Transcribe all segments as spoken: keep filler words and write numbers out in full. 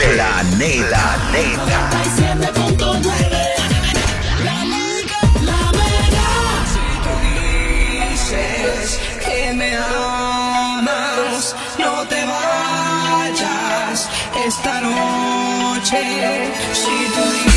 Planeta. noventa y siete punto nueve. La Mega, la Mega. Si tú dices que me amas, no te vayas esta noche. Si tú dices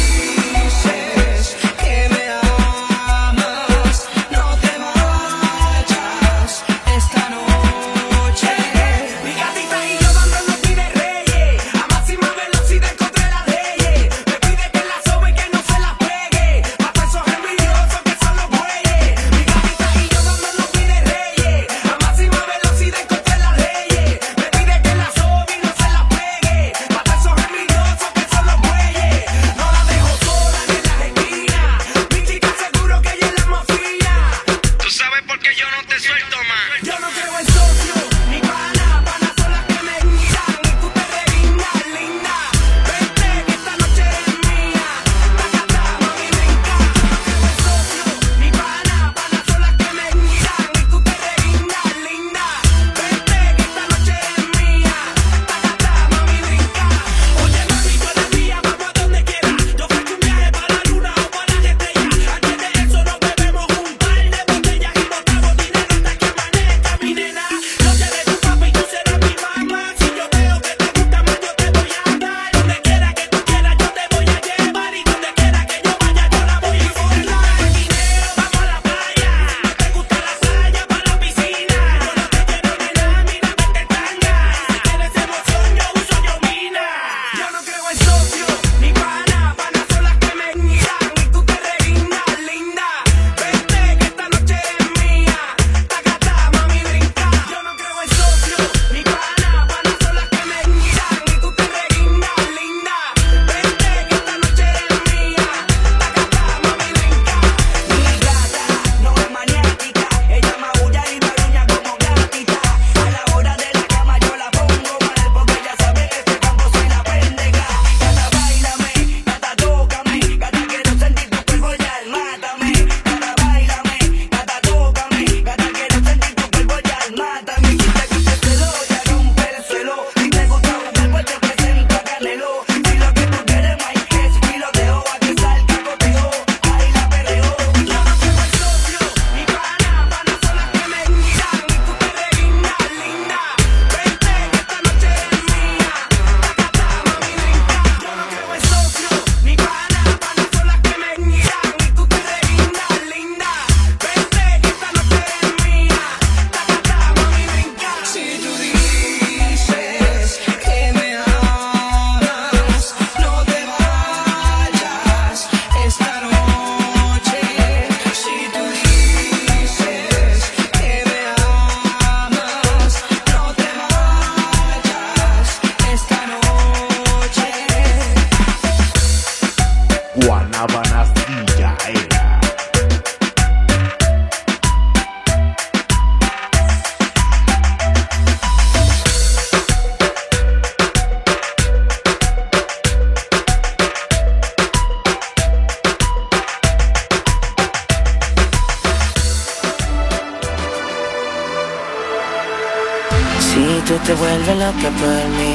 Si tú te vuelves loca por mí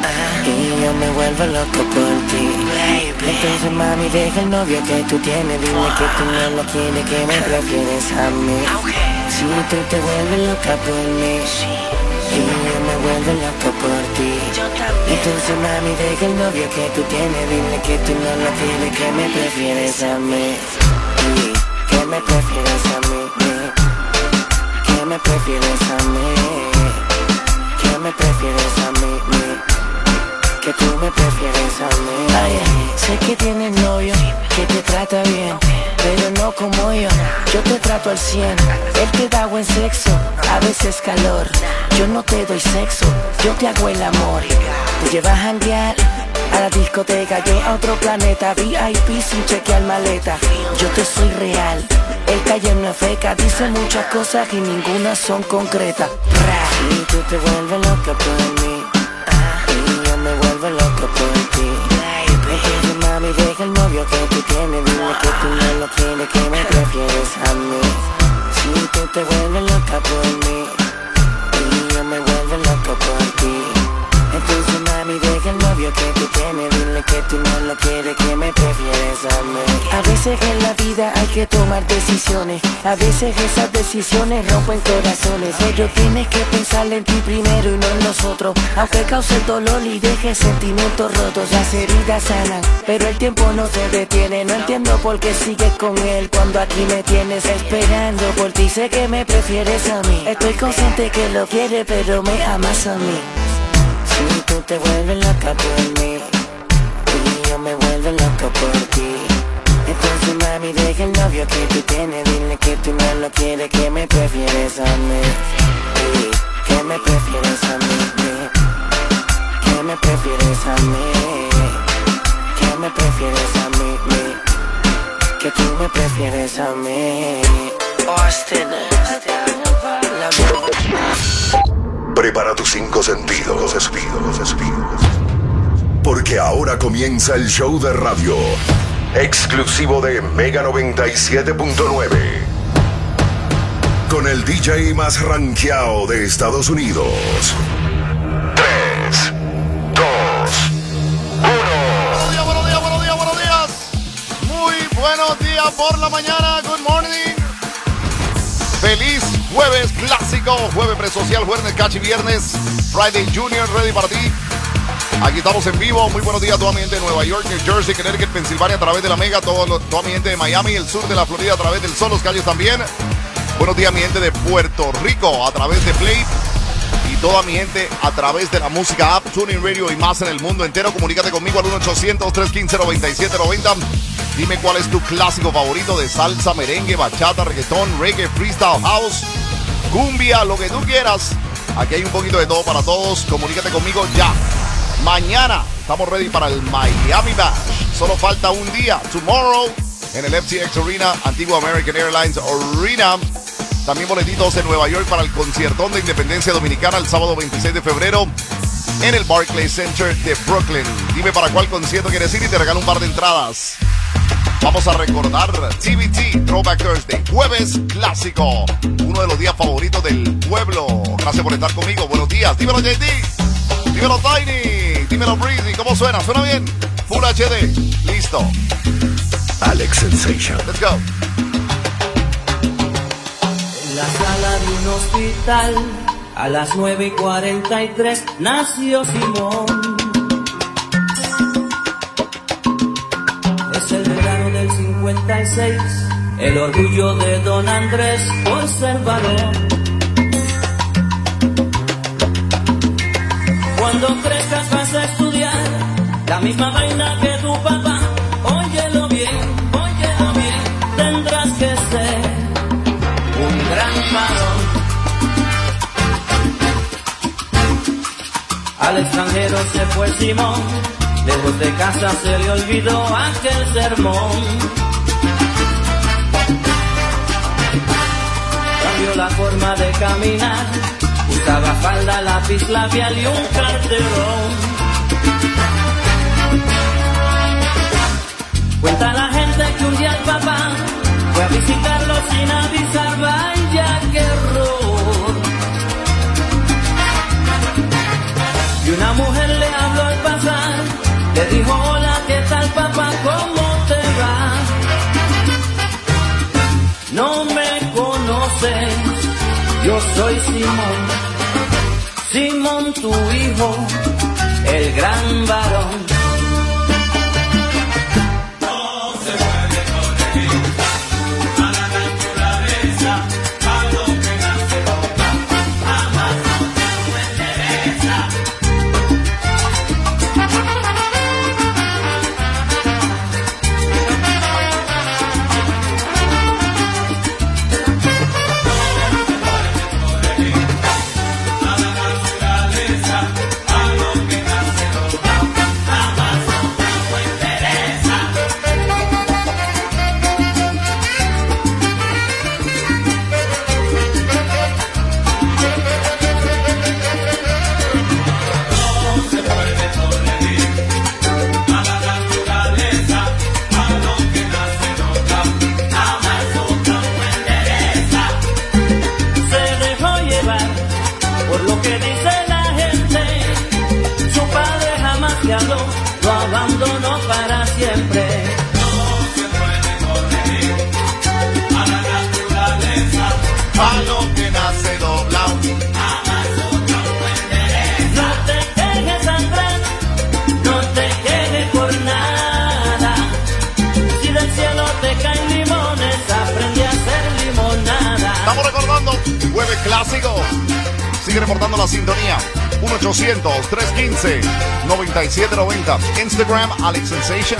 y yo me vuelvo loco por ti, entonces mami deja el novio que tú tienes, dile que tú no lo quieres, que me prefieres a mí. Si tú te vuelves loca por mí y yo me vuelvo loco por ti, entonces mami deja el novio que tú tienes, dile que tú no lo quieres, que me prefieres a mí, que me prefieres a mí, que me prefieres a mí, que me prefieres a mí, que tú me prefieres a mí. Ay, sé que tienes novio, que te trata bien, pero no como yo, yo te trato al cien. Él te da buen sexo, a veces calor, yo no te doy sexo, yo te hago el amor. Te llevas a janguear a la discoteca, yo a otro planeta, V I P sin chequear maleta. Yo te soy real, el calle no es feca, dice muchas cosas y ninguna son concretas. Y tú te vuelves loca por mí y yo me vuelvo loco por ti. Entonces mami deja el novio que tú tienes, dile que tú no lo quieres, que me prefieres a mí. Si tú te vuelves loca por mí y yo me vuelvo loco por ti, entonces mami deja el novio que tú tienes, dile que tú no lo quieres, que me prefieres a mí. A veces en la vida hay que tomar decisiones, a veces esas decisiones rompen corazones, pero tienes que pensar en ti primero y no en nosotros, aunque cause dolor y deje sentimientos rotos. Las heridas sanan, pero el tiempo no se detiene. No entiendo por qué sigues con él cuando aquí me tienes esperando por ti. Sé que me prefieres a mí, estoy consciente que lo quieres, pero me amas a mí. Si tú te vuelves loca por mí y yo me vuelvo loco por ti, entonces mami deja el novio que tú tienes, dile que tú no lo quieres, que me prefieres a mí, sí, que me prefieres a mí, que me prefieres a mí, que me prefieres a mí, que tú me prefieres a mí. Austin, prepara tus cinco sentidos, sentidos, sentidos, porque ahora comienza el show de radio exclusivo de Mega noventa y siete punto nueve, con el D J más rankeado de Estados Unidos. tres, dos, uno. Buenos días, buenos días, buenos días, buenos días. Muy buenos días por la mañana. Good morning. Feliz jueves clásico, jueves presocial, jueves cachi, viernes, Friday Junior, ready para ti. Aquí estamos en vivo. Muy buenos días a toda mi gente de Nueva York, New Jersey, Connecticut, Pensilvania a través de la Mega, todo, toda mi gente de Miami, el sur de la Florida a través del Sol, Los Calles también. Buenos días mi gente de Puerto Rico a través de Play y toda mi gente a través de la música app, Tuning Radio y más en el mundo entero. Comunícate conmigo al uno ochocientos, tres uno cinco, nueve siete nueve cero. Dime cuál es tu clásico favorito de salsa, merengue, bachata, reggaetón, reggae, freestyle, house, cumbia, lo que tú quieras. Aquí hay un poquito de todo para todos. Comunícate conmigo ya. Mañana estamos ready para el Miami Bash. Solo falta un día. Tomorrow en el F T X Arena, antiguo American Airlines Arena. También boletitos en Nueva York para el conciertón de Independencia Dominicana el sábado veintiséis de febrero en el Barclays Center de Brooklyn. Dime para cuál concierto quieres ir y te regalo un par de entradas. Vamos a recordar T B T, Throwback Thursday, jueves clásico, uno de los días favoritos del pueblo. Gracias por estar conmigo, buenos días. Dímelo J D, dímelo Tiny, dímelo Breezy, ¿cómo suena? ¿Suena bien? Full H D, listo. Alex Sensation. Let's go. En la sala de un hospital, a las nueve y cuarenta y tres, nació Simón. Es el verano del cincuenta y seis, el orgullo de Don Andrés por ser varón. Cuando crezcas vas a estudiar la misma vaina que tu papá. Óyelo bien, óyelo bien, tendrás que ser un gran varón. Al extranjero se fue Simón, lejos de casa se le olvidó aquel sermón. Cambió la forma de caminar, usaba falda, lápiz labial y un carterón. Cuenta la gente que un día el papá fue a visitarlo sin avisar, vaya qué error. Y una mujer le habló al pasar, le dijo: hola, ¿qué tal papá? ¿Cómo te va? No me conoces, yo soy Simón, Simón tu hijo, el gran varón. tu abandono para siempre. A lo que nace doblado. No te quejes, Andrés, no te quejes por nada. Si del cielo te caen limones, aprende a hacer limonada. Estamos recordando Jueves Clásico. Sigue reportando la sintonía. uno ochocientos, tres uno cinco, nueve siete nueve cero. Instagram, Alex Sensation.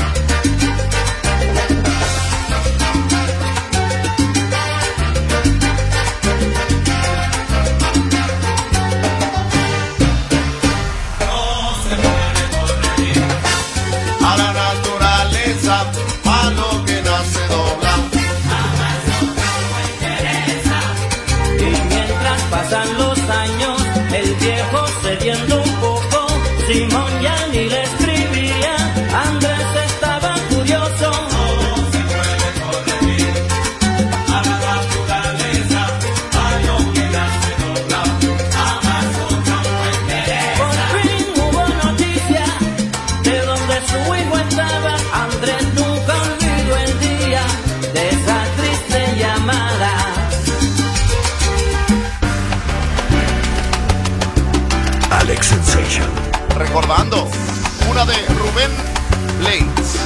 Pasan los años, el viejo cediendo un poco, Simón ya ni le escribía, Andrés estaba curioso. No se puede corregir a la naturaleza, a lo que nace doblado, jamás otro no interesa. Por fin hubo noticia de donde su hijo estaba, Andrés nunca olvidó el día de esa triste llamada. Alex Sensation. Recordando una de Rubén Blades.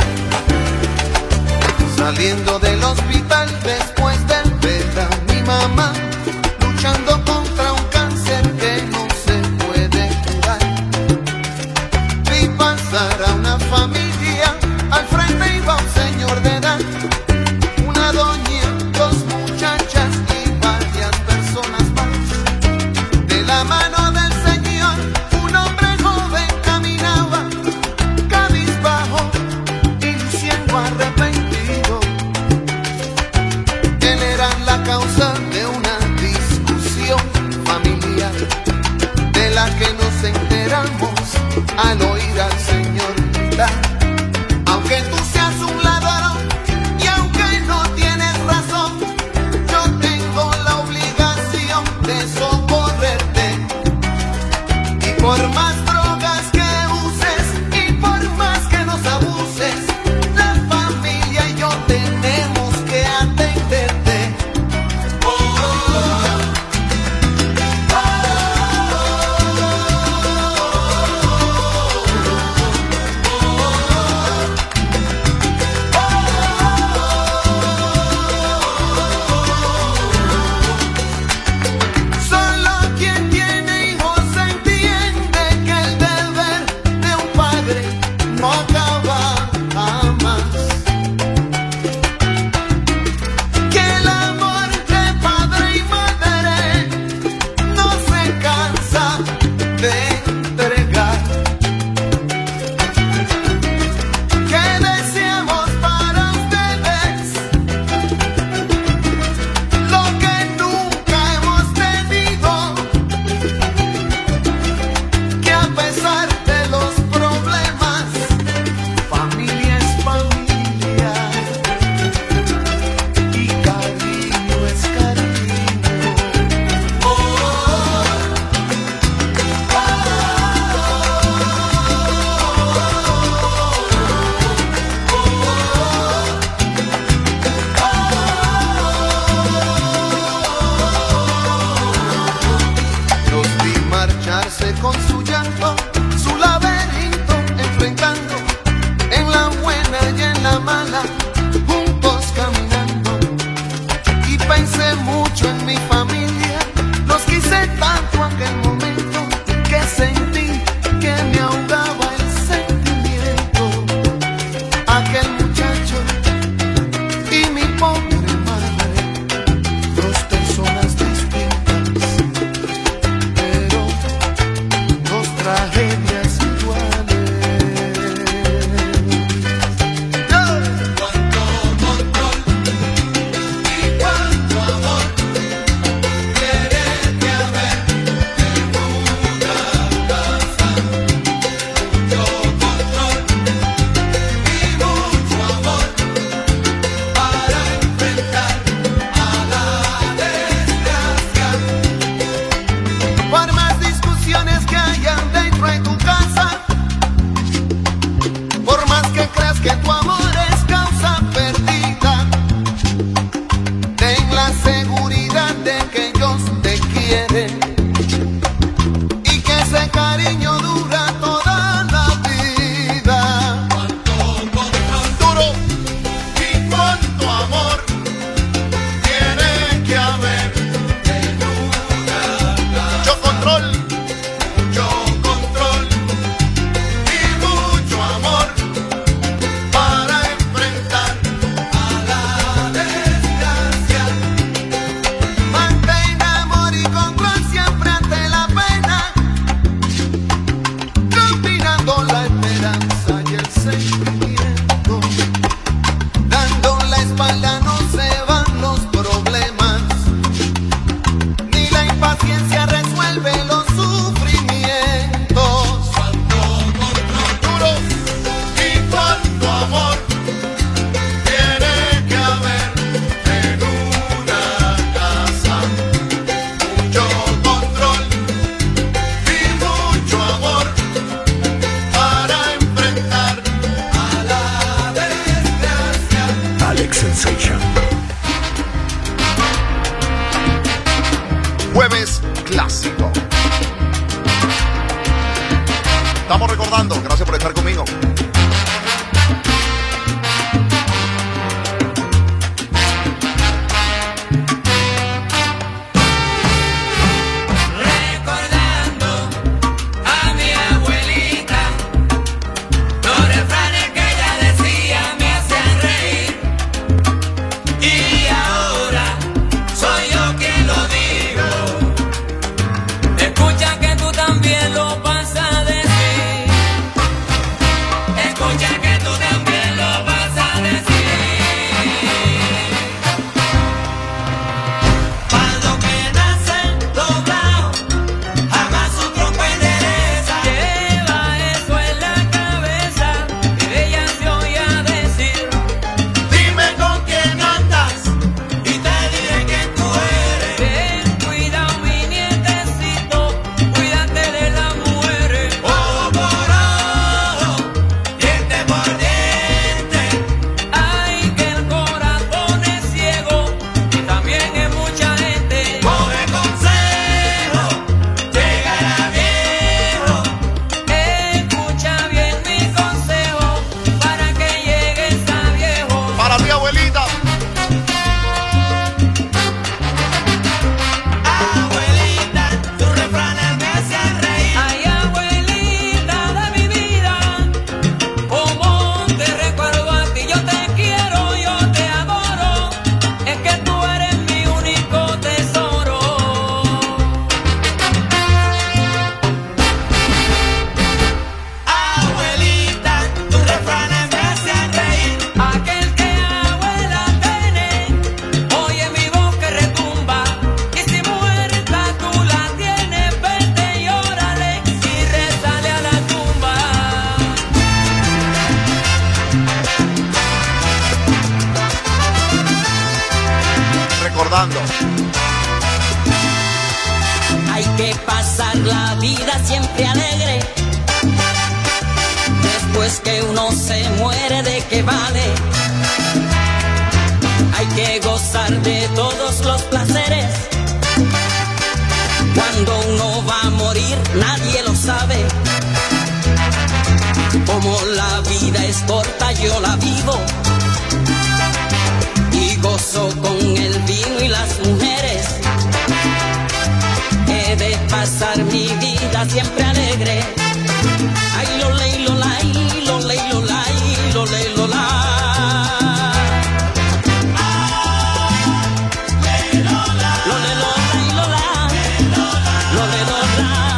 Saliendo del hospital después del ver a mi mamá luchando contra un cáncer que no se puede curar. Vi pasar a una familia, al frente iba un señor de edad, una doña, dos muchachas y varias personas más. De la mano del Señor, un hombre joven caminaba, cabizbajo y luciendo arrepentido. Él era la causa de una discusión familiar, de la que nos enteramos al oír al Señor gritar: aunque tú seas un ladrón y aunque no tienes razón, yo tengo la obligación de socorrerte. Y por más drogas que uses y por más que nos abuses, la familia y yo tenemos que atenderte. Oh, oh, oh, oh, oh. que tu amor es causa perdida, ten la seguridad de que ellos te quieren y que ese cariño dura toda la vida. Duro y cuánto amor tiene que haber en una casa. Mucho control, mucho control y mucho amor para enfrentar a la desgracia. Mantén amor y control siempre ante la pena, combinando la esperanza y el sentimiento. Dando la espalda no se van los problemas, ni la impaciencia resuelve los sufrimientos. Duro y cuánto amor tiene que haber en una casa. Mucho control y mucho amor para enfrentar a la desgracia. Alex Sensation. Jueves clásico. Estamos recordando, gracias por estar conmigo. Recordando a mi abuelita, los refranes que ella decía me hacían reír. Y ahora soy yo quien lo digo. Escucha que tú también lo vas a decir. Escucha que tú también lo vas a decir. Cuando que nace doblado, jamás su trompa endereza. Lleva eso en la cabeza, que ella se oía decir. Dime con quién andas y te diré quién tú eres. Ten cuidado mi nietecito, cuídate de las mujeres. Ojo por ojo, diente por diente. Ay, que el corazón es ciego y también es mucha gente. Coge consejo, llegará viejo. Escucha bien mi consejo para que llegues a viejo. Para ti, abuelita. Abuelita, tus refranes me hacen reír. Ay, abuelita de mi vida, como te recuerdo a ti, yo te quiero, yo te adoro, es que tú eres mi único tesoro. Abuelita, tus refranes me hacen reír. Aquel que abuela tiene, oye mi voz que retumba, y si muerta tú la tienes, vete y órale, y rezale a la tumba. Recordando. Hay que pasar la vida siempre alegre. Después que uno se muere, ¿de qué vale? Hay que gozar de todos los placeres. Cuando uno va a morir, nadie lo sabe. Como la vida es corta, yo la vivo y gozo con el vino y las mujeres. He de pasar mi vida siempre alegre. Ay, lo ley, lo lay, lo ley, lo lay, lo ley, lo lay. Lo le, lo lay, lo la. Lo le, lo la.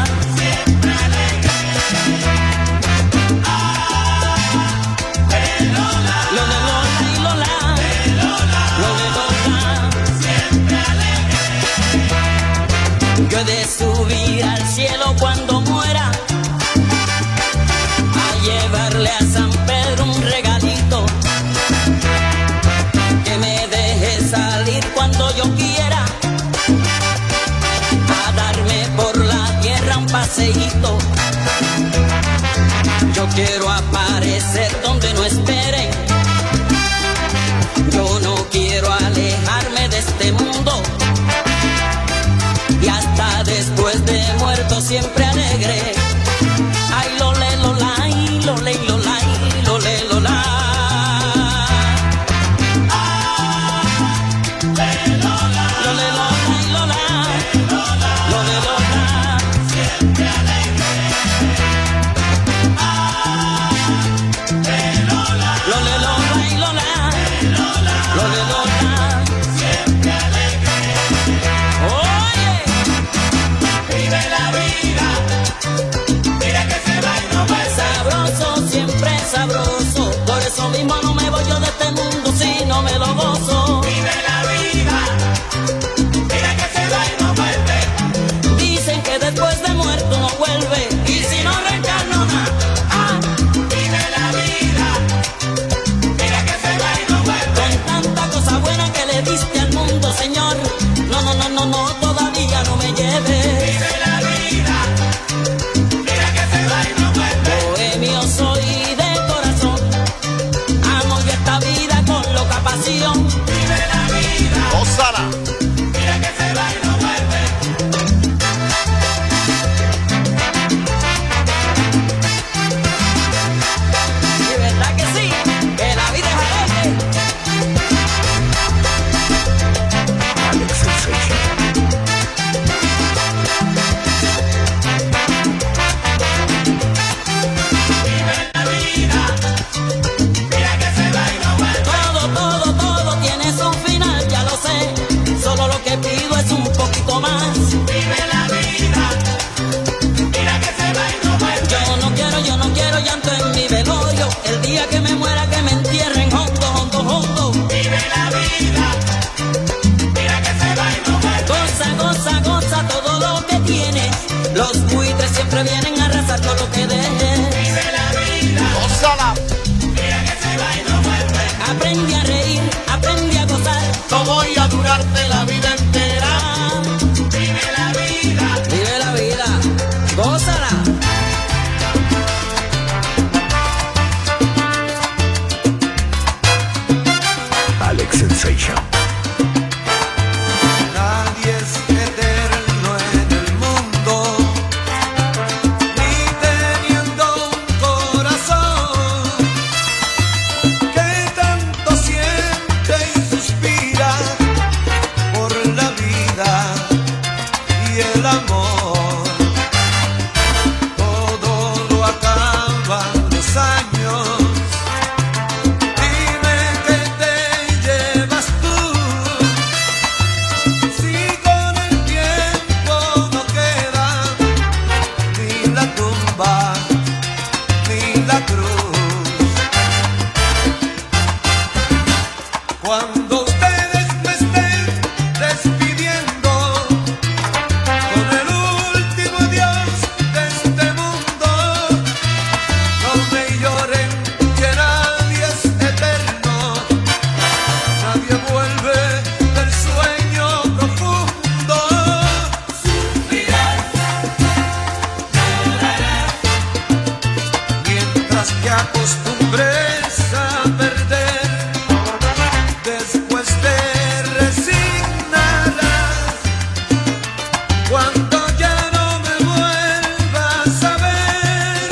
Lo le, lo lay, lo la. Lo le, lo la. Yo he de subir al cielo cuando muera, a llevarle a San Pedro un regalito, que me deje salir cuando yo quiera, a darme por la tierra un paseíto. Yo quiero aparecer donde no esperen eso mismo no me voy yo de este mundo si no me lo gozo. Vive la vida, mira que se va y no vuelve. Dicen que después de muerto no vuelve, y si no reencarno nada. Ah, Vive la vida, mira que se va y no vuelve. con tanta cosa buena que le diste al mundo, Señor. No, no, no, no, no, todavía no me lleve. Vive la vida, mira que se va y no vuelve. Bohemio soy de corazón, amo yo esta vida con loca pasión. Vive la vida, Gózala. mira que se va y no vuelve. Y verdad que sí, que la vida es alegre. Alex Sensation. Vive la vida, mira que se va y no vuelve. Todo, todo, todo tiene su final, ya lo sé. Solo lo que pido es un poquito más. Vive la vida, mira que se va y no vuelve. Yo no quiero, yo no quiero llanto en mi velorio. El día que me muera que me entierren hondo, hondo, hondo. Vive la vida, mira que se va y no vuelve. Goza, goza, goza todo lo que tienes. Los buitres siempre vienen a arrasar todo lo que dejes. Vive la vida, Gózala. mira que se va y no vuelve. Aprende a reír, aprende a gozar. No voy a durarte la vida entera. Ah, Vive la vida, vive la vida, gózala. Alex Sensation. Nadie es eterno en el mundo, ni teniendo un corazón que tanto siente y suspira por la vida y el amor. Todo lo acaban los años. Dime que te llevas tú. Si con el tiempo no queda ni la tumba ni la cruz. Cuando ustedes me estén despidiendo con el último adiós de este mundo, no me lloren que nadie es eterno. Nadie vuelve del sueño profundo. Mientras que acostumbres a perder, después te resignarás. Cuando ya no me vuelvas a ver,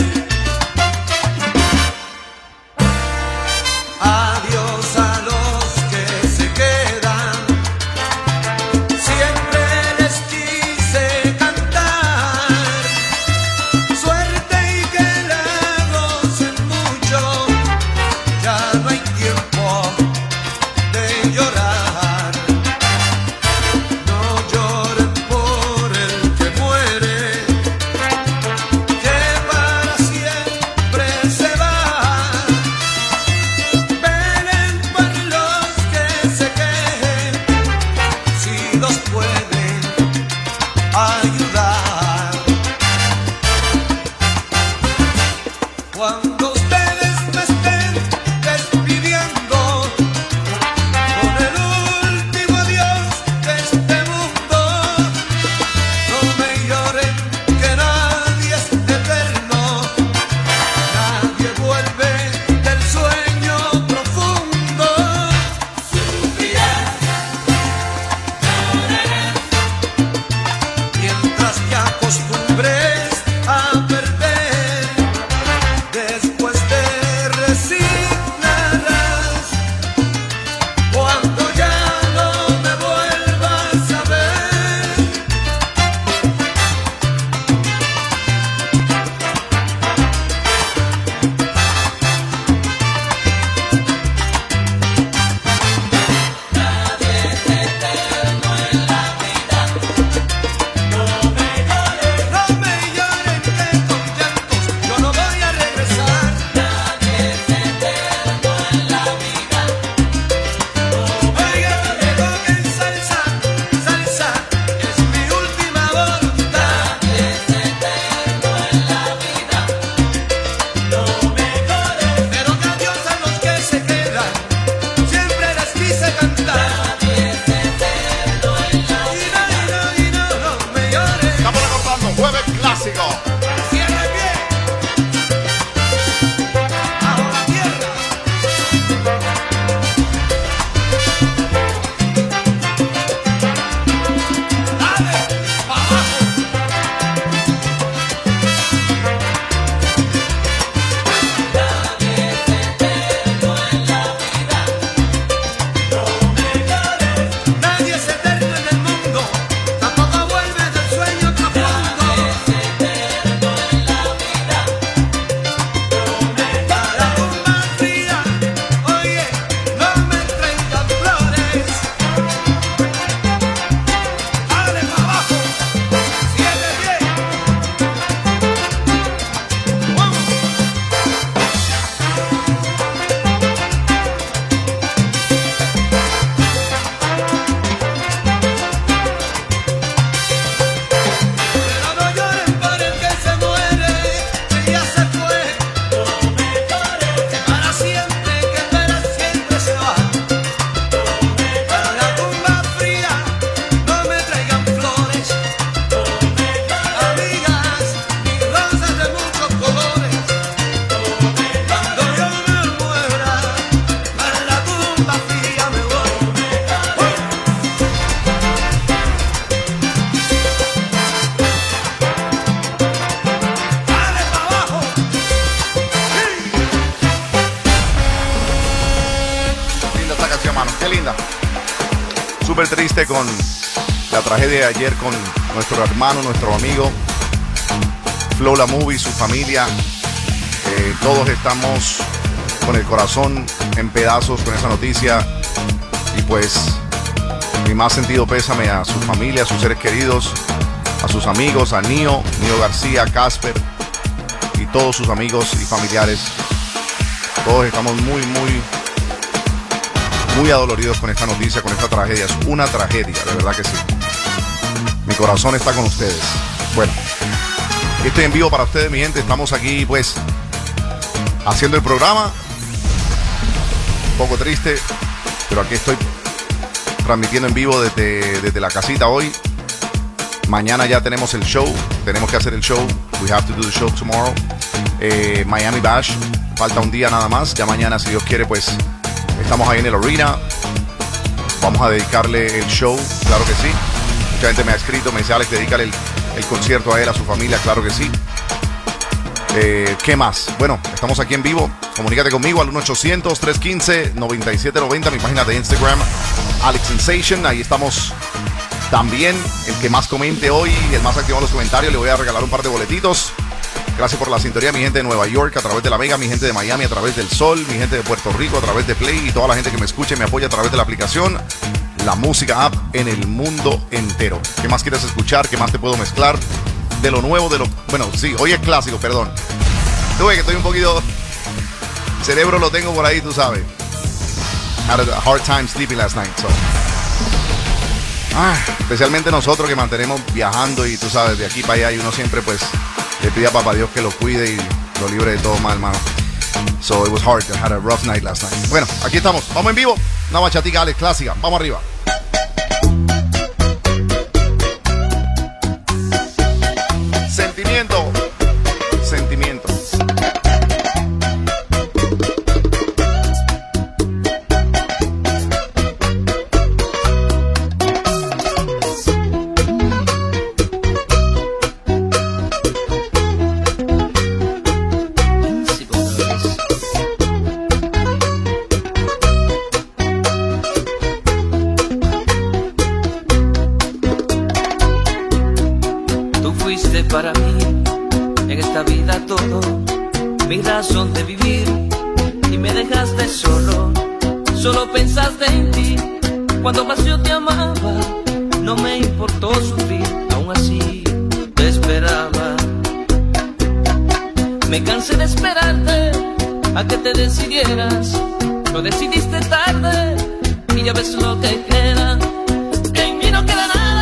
adiós a los que se quedan. Siempre les quise cantar suerte y que la gocen mucho qué linda. Súper triste con la tragedia de ayer con nuestro hermano, nuestro amigo Flow La Movie, su familia. Eh, todos estamos con el corazón en pedazos con esa noticia. Y pues mi más sentido pésame a su familia, a sus seres queridos, a sus amigos, a Nio, Nio García, Casper y todos sus amigos y familiares. Todos estamos muy, muy, muy adoloridos con esta noticia, con esta tragedia. Es una tragedia, de verdad que sí. Mi corazón está con ustedes. Bueno, estoy en vivo para ustedes, mi gente. Estamos aquí, pues, haciendo el programa. Un poco triste, pero aquí estoy transmitiendo en vivo desde, desde la casita hoy. Mañana ya tenemos el show. Tenemos que hacer el show. We have to do the show tomorrow. Eh, Miami Bash. Falta un día nada más. Ya mañana, si Dios quiere, pues estamos ahí en el arena. Vamos a dedicarle el show. Claro que sí. Mucha gente me ha escrito, me dice, Alex, dedícale el, el concierto a él, a su familia. Claro que sí. Eh, ¿Qué más? Bueno, estamos aquí en vivo. Comunícate conmigo al uno ochocientos, trescientos quince, noventa y siete noventa. Mi página de Instagram, Alex Sensation. Ahí estamos también. El que más comente hoy, el más activo en los comentarios, le voy a regalar un par de boletitos. Gracias por la sintonía, mi gente de Nueva York a través de la Mega, mi gente de Miami a través del Sol, mi gente de Puerto Rico a través de Play y toda la gente que me escuche y me apoya a través de la aplicación La Música App en el mundo entero. ¿Qué más quieres escuchar? ¿Qué más te puedo mezclar? De lo nuevo, de lo... Bueno, sí, hoy es clásico, perdón. Tuve que estoy un poquito... Cerebro lo tengo por ahí, tú sabes. Had a hard time sleeping last night, so... Ah, especialmente nosotros que mantenemos viajando y tú sabes, de aquí para allá y uno siempre pues le pide a papá Dios que lo cuide y lo libre de todo mal, hermano. So it was hard. I had a rough night last night. Bueno, aquí estamos. Vamos en vivo. Una bachatica, Alex, clásica. Vamos arriba. Sentimiento. Sentimiento. Para mí, en esta vida todo, mi razón de vivir, y me dejaste solo, solo pensaste en ti, cuando más yo te amaba, no me importó sufrir, aún así te esperaba. Me cansé de esperarte, a que te decidieras, lo decidiste tarde, y ya ves lo que queda, en mí no queda nada.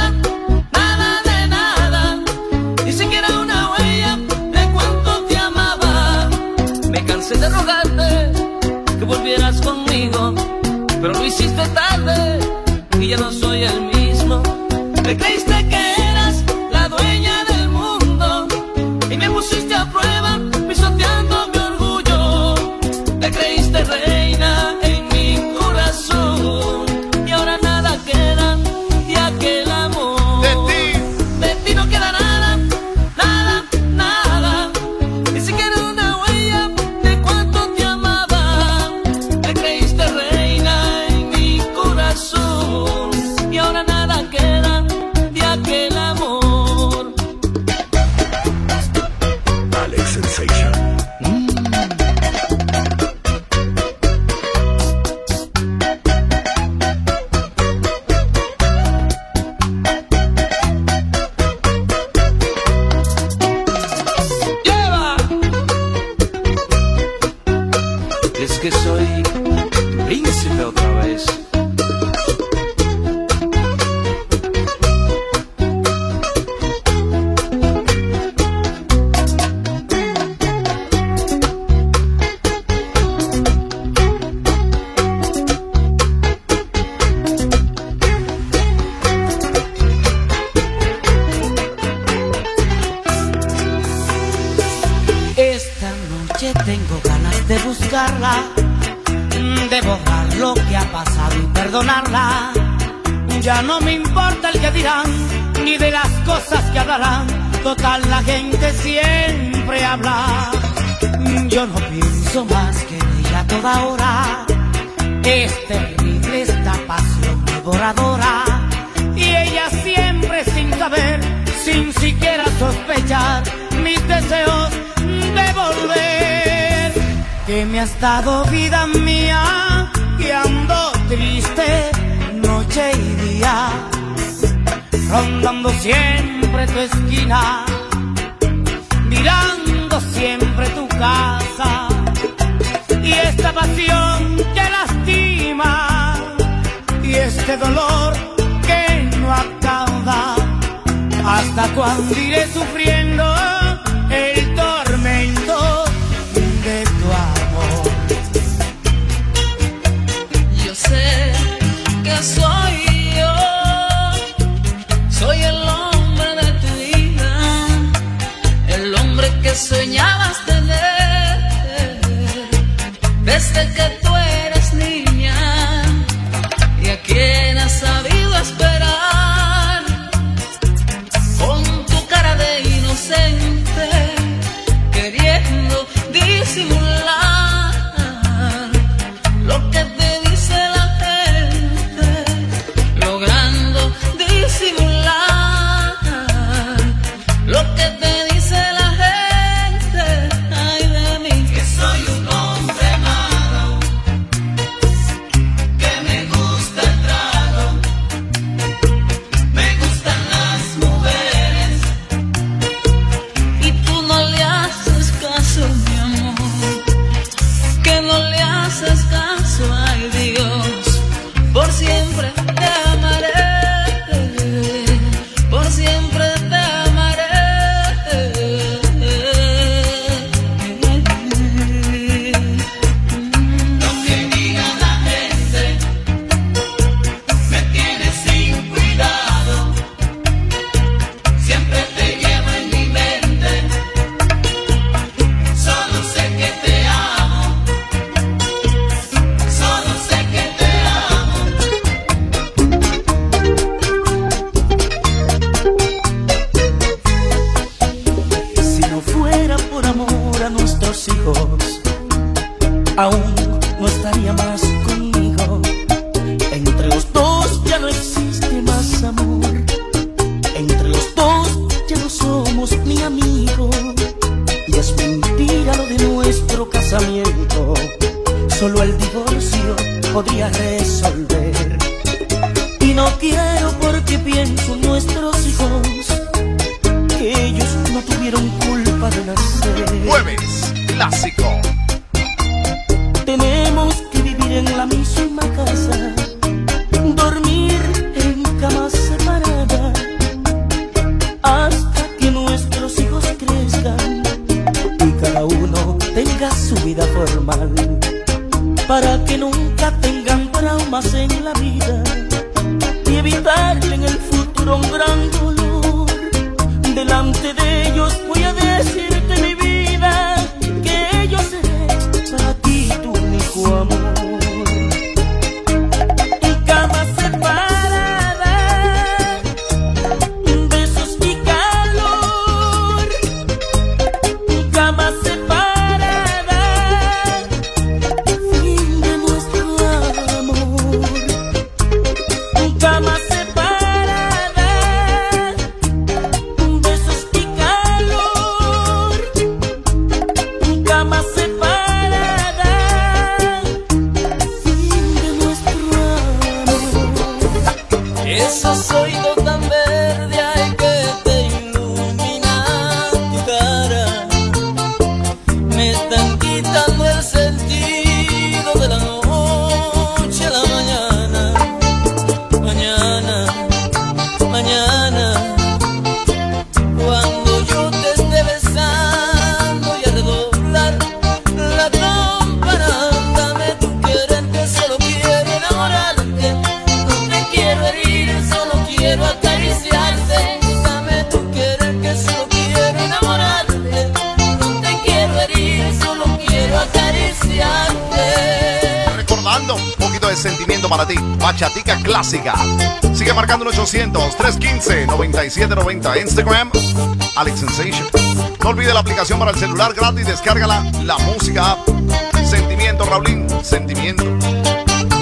De rogarte que volvieras conmigo, pero lo hiciste tarde y ya no soy el mismo. Te creíste que eras la dueña del mundo y me pusiste a prueba pisoteando mi orgullo. Te creíste reina en mi corazón y ahora nada queda de aquel amor. De ti, de ti no queda nada, nada, nada, ni siquiera una huella. Y ahora nada queda de aquel amor. Alex Sensation. Mm. ¡Lleva! Es que soy tu príncipe otra vez. Tengo ganas de buscarla, de borrar lo que ha pasado y perdonarla. Ya no me importa el que dirán, ni de las cosas que hablarán. Total, la gente siempre habla. Yo no pienso más que en ella a toda hora. Es terrible esta pasión devoradora y ella siempre sin saber, sin siquiera sospechar mis deseos de volver. Que me has dado vida mía y ando triste noche y día, rondando siempre tu esquina, mirando siempre tu casa. Y esta pasión que lastima y este dolor que no acaba, ¿hasta cuándo iré sufriendo el tormento de tu amor? Yo sé que soy yo, soy el hombre de tu vida, el hombre que soñabas tener desde que tú eres niña y a quien has sabido esperar con tu cara de inocente, queriendo disimular lo que te dice la gente, logrando disimular lo que te dice la gente. Ay de mí, que soy un hombre malo, que me gusta el trago, me gustan las mujeres y tú no le haces caso, mi amor, que no le haces caso. Ay Dios, por siempre te amaré, por siempre te amaré. Lo que diga la gente me tiene sin cuidado, siempre te llevo en mi mente, solo sé que te amo, solo sé que te amo. Si no fuera por amor a nuestros hijos, aún no estaría más conmigo. Entre los dos ya no existe más amor, entre los dos ya no somos ni amigos. Y es mentira lo de nuestro casamiento, solo el divorcio podría resolver. Y no quiero porque pienso en nuestros hijos, que ellos no tuvieron culpa de nacer. Jueves clásico. Tenemos que vivir en la misma casa, dormir en camas separadas, hasta que nuestros hijos crezcan y cada uno tenga su vida formal, para que nunca tengan traumas en la vida y evitarle en el futuro un gran dolor. Delante de ellos voy a decirte, mi vida, que yo seré para ti tu único amor. En cama separada, besos y calor. En cama separada, fin de nuestro amor. En cama separada, besos y calor. En cama separada, fin de nuestro amor. Esos oídos tan verde hay que te ilumina tu cara, me están quitando el sentido de la noche a la mañana, mañana, mañana, cuando yo te esté besando y a redoblar la trompa, dame tu querer que solo quiero enamorarte, no te quiero herir, solo quiero acariciarte, dame tu querer que solo quiero enamorarte, no te quiero herir, solo quiero acariciarte. Recordando un poquito de sentimiento para ti. Bachatica clásica. Sigue marcando el ochocientos, trescientos quince, noventa y siete noventa. Instagram, Alex Sensation. No olvide la aplicación para el celular gratis. Descárgala. La música app. Sentimiento, Raulín. Sentimiento.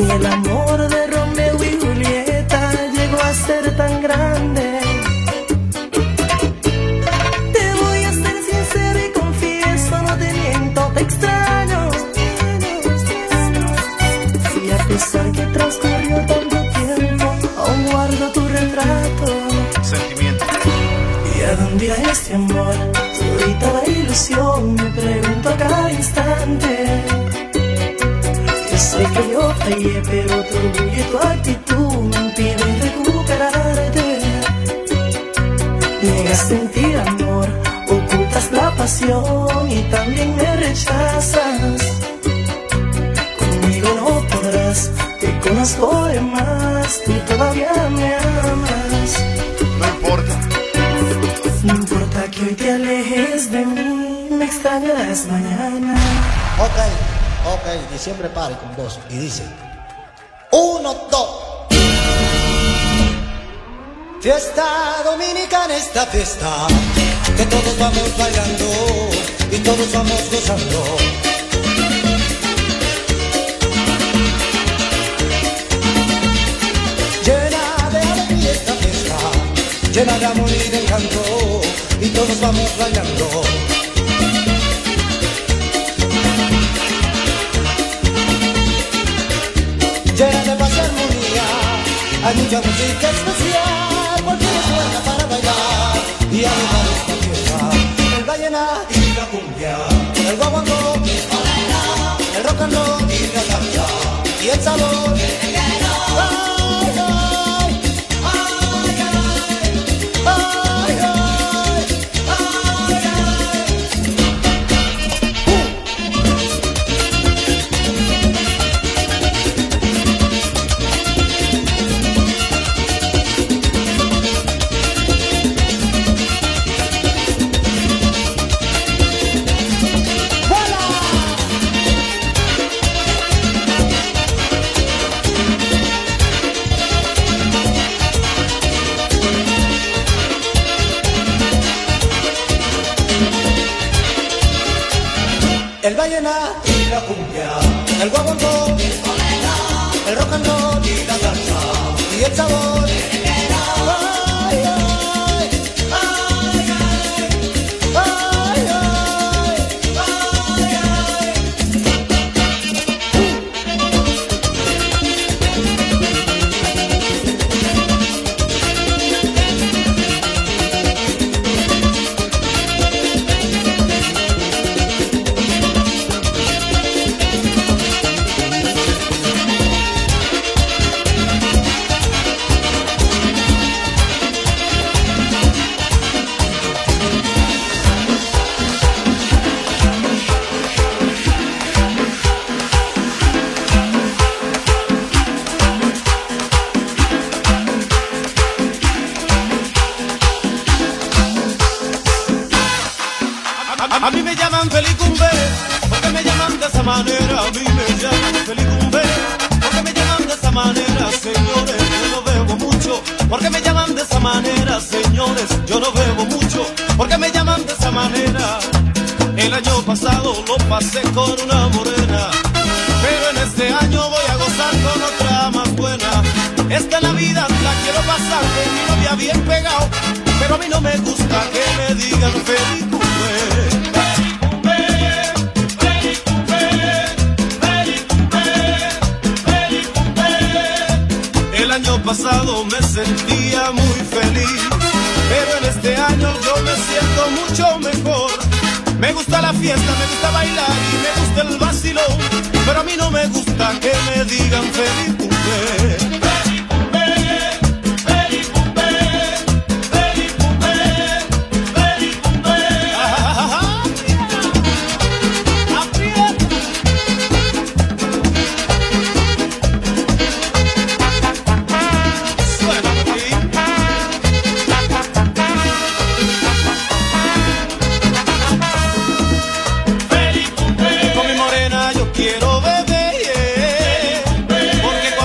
Ni el amor de Romeo y Julieta llegó a ser tan grande. Te voy a ser sincero y confieso, no te miento, te extraño. Si a pesar que transcurrió tanto tiempo, aún guardo tu retrato. Sentimiento. ¿Y a dónde irá este amor? Ahorita la ilusión, me pregunto a cada instante. Yo sé que yo fallé, pero tu orgullo y tu actitud me impiden recuperarte. Niegas sentir amor, ocultas la pasión y también me rechazas. Conmigo no podrás, te conozco de más, tú todavía me amas. No importa. No importa que hoy te alejes de mí, me extrañarás mañana. Ok, ok, diciembre pare con vos. Y dice: uno, dos. Fiesta dominicana, esta fiesta, que todos vamos bailando y todos vamos gozando. Llena de alegría esta fiesta, llena de amor y de encanto, y todos vamos bailando. Llena de paz y armonía, hay mucha música especial, cualquiera es buena para bailar y animar esta fiesta. El vallenato y la cumbia, el guaguancó, el rock and roll y la salsa, y el sabor. El vallenato y la cumbia, el guaguancó, el rock and roll y la salsa, y el sabor. Ay, ay, ay, ay, ay, ay, ay, A mí me llaman Felicumbe, porque me llaman de esa manera. A mí me llaman Felicumbe, porque me llaman de esa manera. Señores, yo no bebo mucho, porque me llaman de esa manera. Señores, yo no bebo mucho, porque me llaman de esa manera. El año pasado lo pasé con una morena, pero en este año voy a gozar con otra más buena. Esta Navidad la quiero pasar con mi novia bien pegado, pero a mí no me gusta que me digan Felicumbe. El año pasado me sentía muy feliz, pero en este año yo me siento mucho mejor. Me gusta la fiesta, me gusta bailar y me gusta el vacilón, pero a mí no me gusta que me digan Felicumbe. Con mi morena yo quiero beber, yeah, porque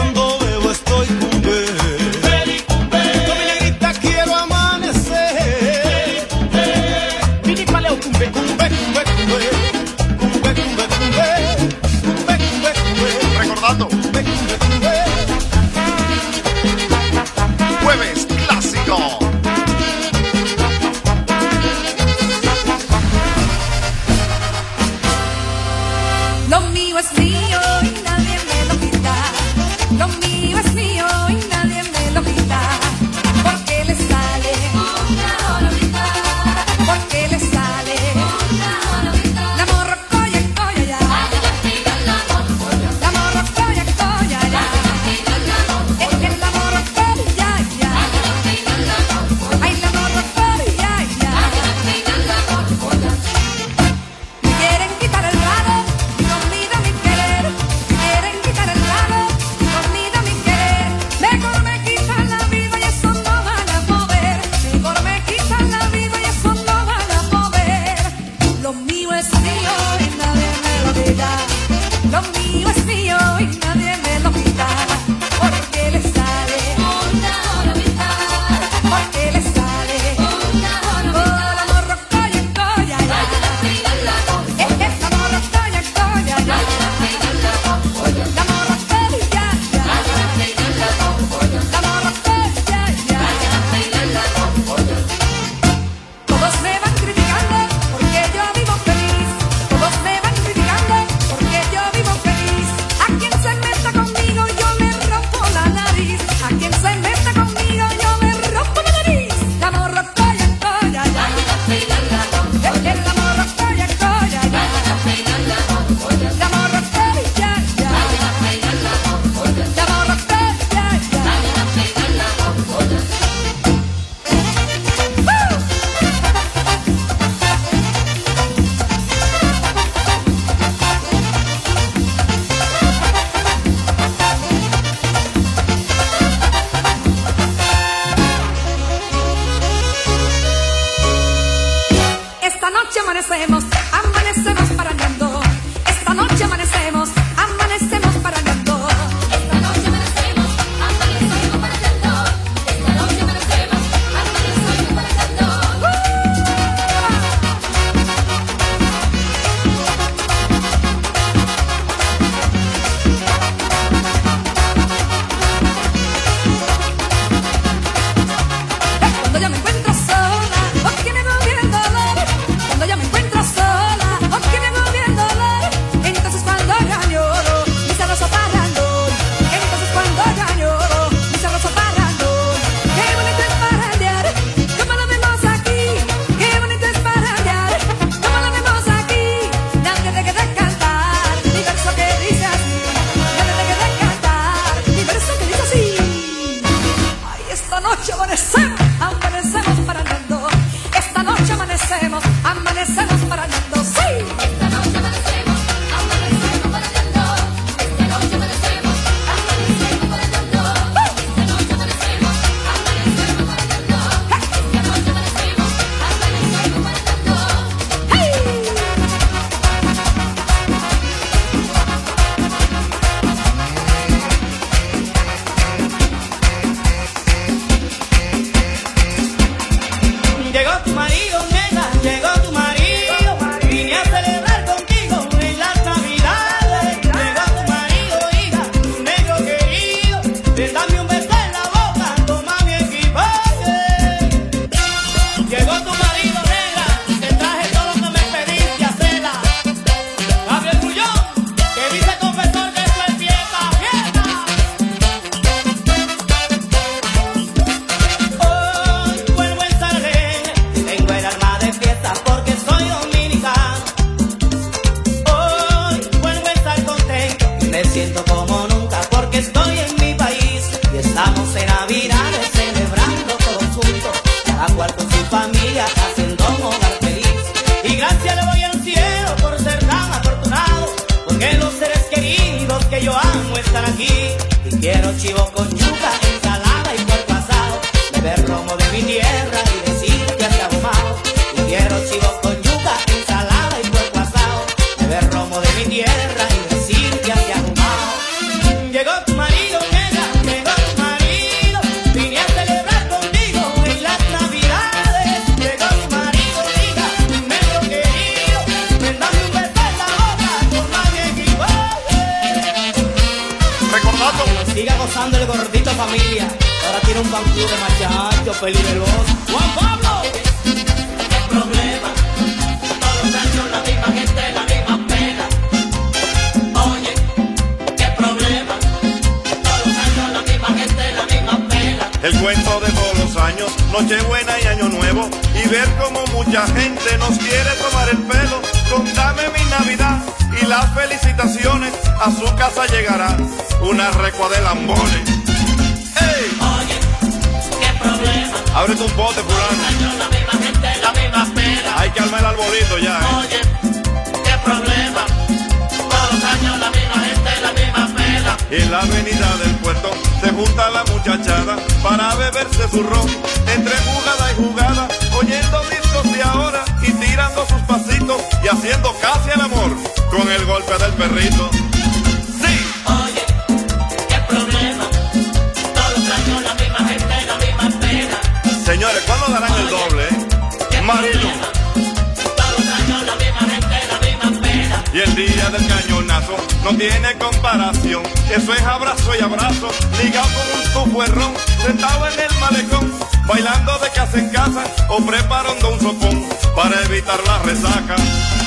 Quiero chivo con yuca, ensalada y puerco asado, beber romo de mi tierra y decir que se ha ahumado. Y quiero chivo con yuca, ensalada y puerco asado, beber romo de mi tierra y decir que se ha ahumado. Llegó tu marido, nena, llegó tu marido, vine a celebrar contigo en las navidades. Llegó tu marido, hija, mi medio querido, ven dame un beso en la boca, por más que equivoque. Recordando. Siga gozando el gordito familia. Ahora tiene un bancú de machachos, peligroso. Juan Pablo. ¿Qué problema? Todos los años la misma gente, la misma pena. Oye, ¿qué problema? Todos los años la misma gente, la misma pena. El cuento de todos los años, Nochebuena y Año Nuevo, y ver como mucha gente nos quiere tomar el pelo. Contame mi Navidad y las felicitaciones, a su casa llegará una recua de lambones. ¡Ey! Oye, ¿qué problema? Ábrete un bote, Todos los fulano. años la misma gente, la misma pena. Hay que armar el arbolito ya, ¿eh? Oye, ¿qué problema? Todos los años la misma gente, la misma pena. Y en la avenida del puerto se junta la muchachada para beberse su ron, entre jugada y jugada, oyendo discos de ahora y tirando sus pasitos y haciendo casi el amor con el golpe del perrito. ¡Sí! Oye, ¿qué problema? Todos los años la misma gente, la misma pena. Señores, ¿cuándo darán el doble, eh? Marino. Todos los años la misma gente, la misma pena. Y el día del cañonazo no tiene comparación. Eso es abrazo y abrazo, ligado con un tufuerrón, sentado en el malecón, bailando de casa en casa o preparando un sopón para evitar la resaca.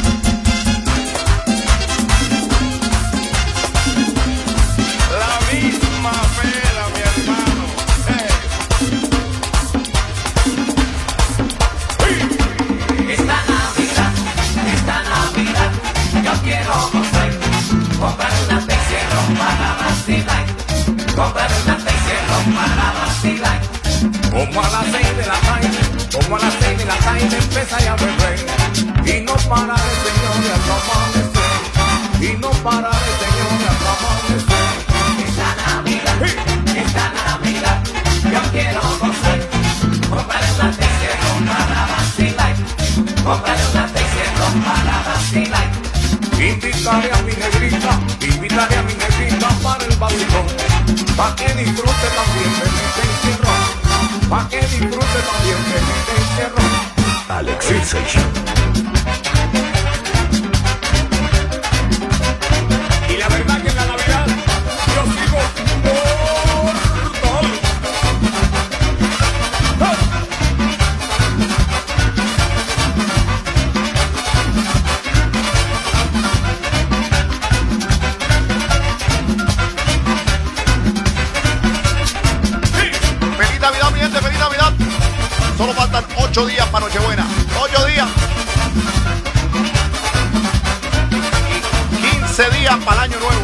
La misma pena, mi hermano. Hey. Esta Navidad, esta Navidad, yo quiero gozar, comprar una Texerón para vacilar, comprar una Texerón para vacilar. Como a las seis de la tarde, como a las seis de la tarde empecé a beber, y no pararé, señores, hasta amanecer, y no pararé, señores, hasta amanecer. Esta Navidad, esta Navidad, yo quiero gozar, comprar una Texerón para vacilar, comprar una Texerón para vacilar. Invitaré a mi negrita, invitaré a mi negrita para el vacilón, pa' que disfrute también de mi encierro, pa' que disfrute también de mi encierro. Alex Sensation. Y la verdad que en la Navidad yo sigo gordo. Feliz Navidad, mi gente, feliz Navidad. Solo faltan ocho días para Nochebuena. Ocho días. Y quince días para el Año Nuevo.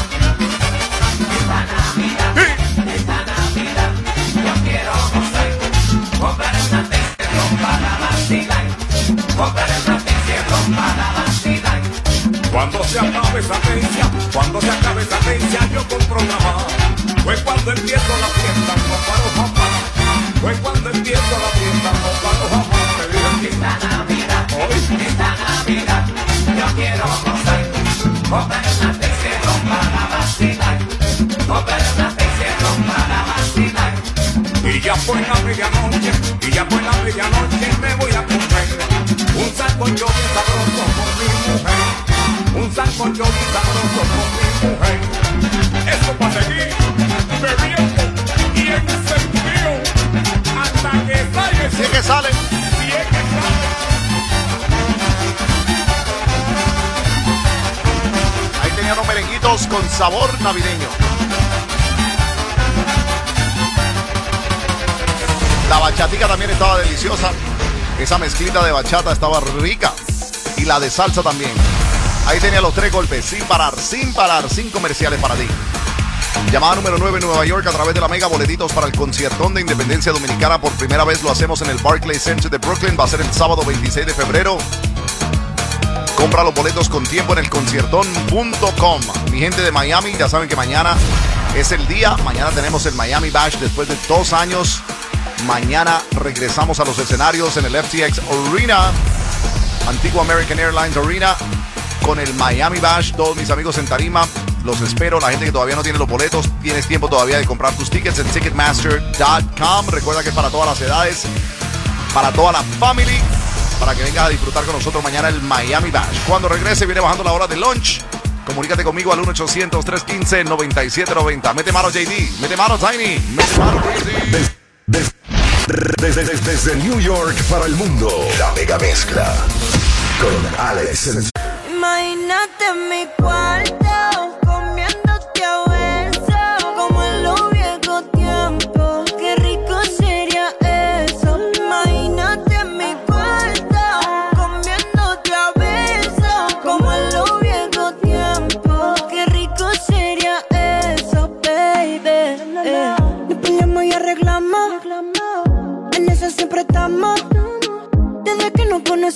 Esta Navidad, esta Navidad, yo quiero gozar, comprar una Texerón para vacilar, comprar una Texerón para vacilar. Cuando se acabe esa tencia, cuando se acabe esa tencia, yo compro una más. Fue cuando empiezo la fiesta, no paro jamás. Fue cuando empiezo la fiesta, no paro jamás. Me dije, Esta Navidad, esta Navidad, yo quiero gozar, comprar una Texerón para vacilar, comprar una Texerón para vacilar. y ya fue la medianoche, y ya fue la medianoche, me voy a comer un sancocho bien sabroso con mi mujer, un sancocho bien sabroso con mi mujer. Esto para seguir bebiendo y encendido hasta que salga. Si es que sale. Si es que sale. Ahí tenían los merenguitos con sabor navideño. La bachatica también estaba deliciosa. Esa mezclita de bachata estaba rica. Y la de salsa también. Ahí tenía los tres golpes, sin parar, sin parar, sin comerciales para ti. Llamada número nueve, Nueva York, a través de la Mega. Boletitos para el conciertón de Independencia Dominicana. Por primera vez lo hacemos en el Barclays Center de Brooklyn. Va a ser el sábado veintiséis de febrero. Compra los boletos con tiempo en el conciertón punto com. Mi gente de Miami, ya saben que mañana es el día. Mañana tenemos el Miami Bash después de dos años. Mañana regresamos a los escenarios en el F T X Arena, antiguo American Airlines Arena, con el Miami Bash. Todos mis amigos en tarima, los espero. La gente que todavía no tiene los boletos, tienes tiempo todavía de comprar tus tickets en ticketmaster punto com. Recuerda que es para todas las edades, para toda la family, para que vengas a disfrutar con nosotros mañana el Miami Bash. Cuando regrese viene bajando la hora de lunch. Comunícate conmigo al uno ochocientos, trescientos quince, noventa y siete noventa. Mete mano J D, mete mano Tiny, mete mano Crazy. Desde, desde, desde, desde New York para el mundo, la mega mezcla con Alex. Imagínate en mi cuarto, comiéndote a besos, como en los viejos tiempos. Qué rico sería eso. Imagínate en mi cuarto, comiéndote a besos, como en los viejos tiempos. Qué rico sería eso, baby. Eh. Nos peleamos y arreglamos, en eso siempre estamos. Desde que nos conocimos